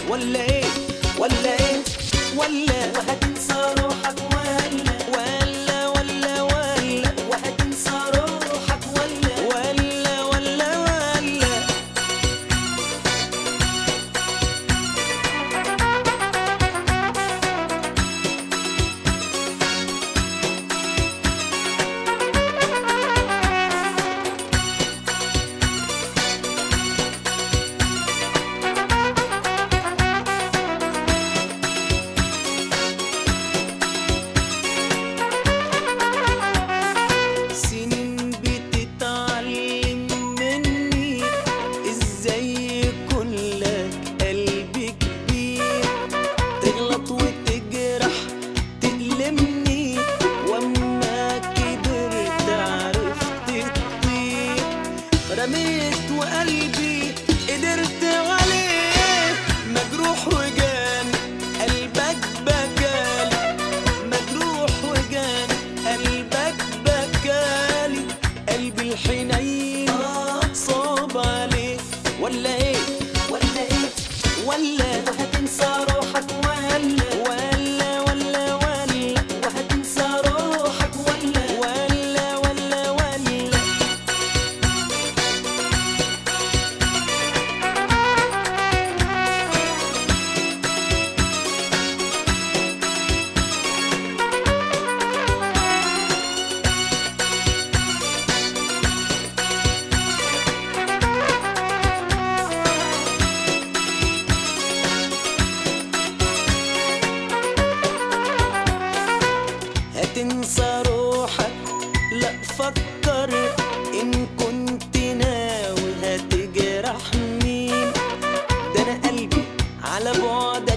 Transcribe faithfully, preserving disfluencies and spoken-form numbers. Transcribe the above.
ولا ايه ولا ايه ولا وهتنسى روحك ولا ولا ولا ولا وهتنسى روحك ولا ولا ولا ولا سنين بتتعلم مني ازاي يكون لك قلب كبير، تغلط وتجرح تألمني، واما كبرت عرفت تطير، رميت وقلبي قدرت عليه، مجروح وجاني قلبك بكالي، مجروح وجاني قلبك بكالي، قلبي الحنين صاب عليه ولا ايه ولا ايه ولا وهتنسى روحك ولا ولا ولا ولا وهتنسى روحك ولا ولا ولا ولا هتنسى روحك لا فكر ان كنت ناوي هتجرح مين، ده انا قلبي على بعد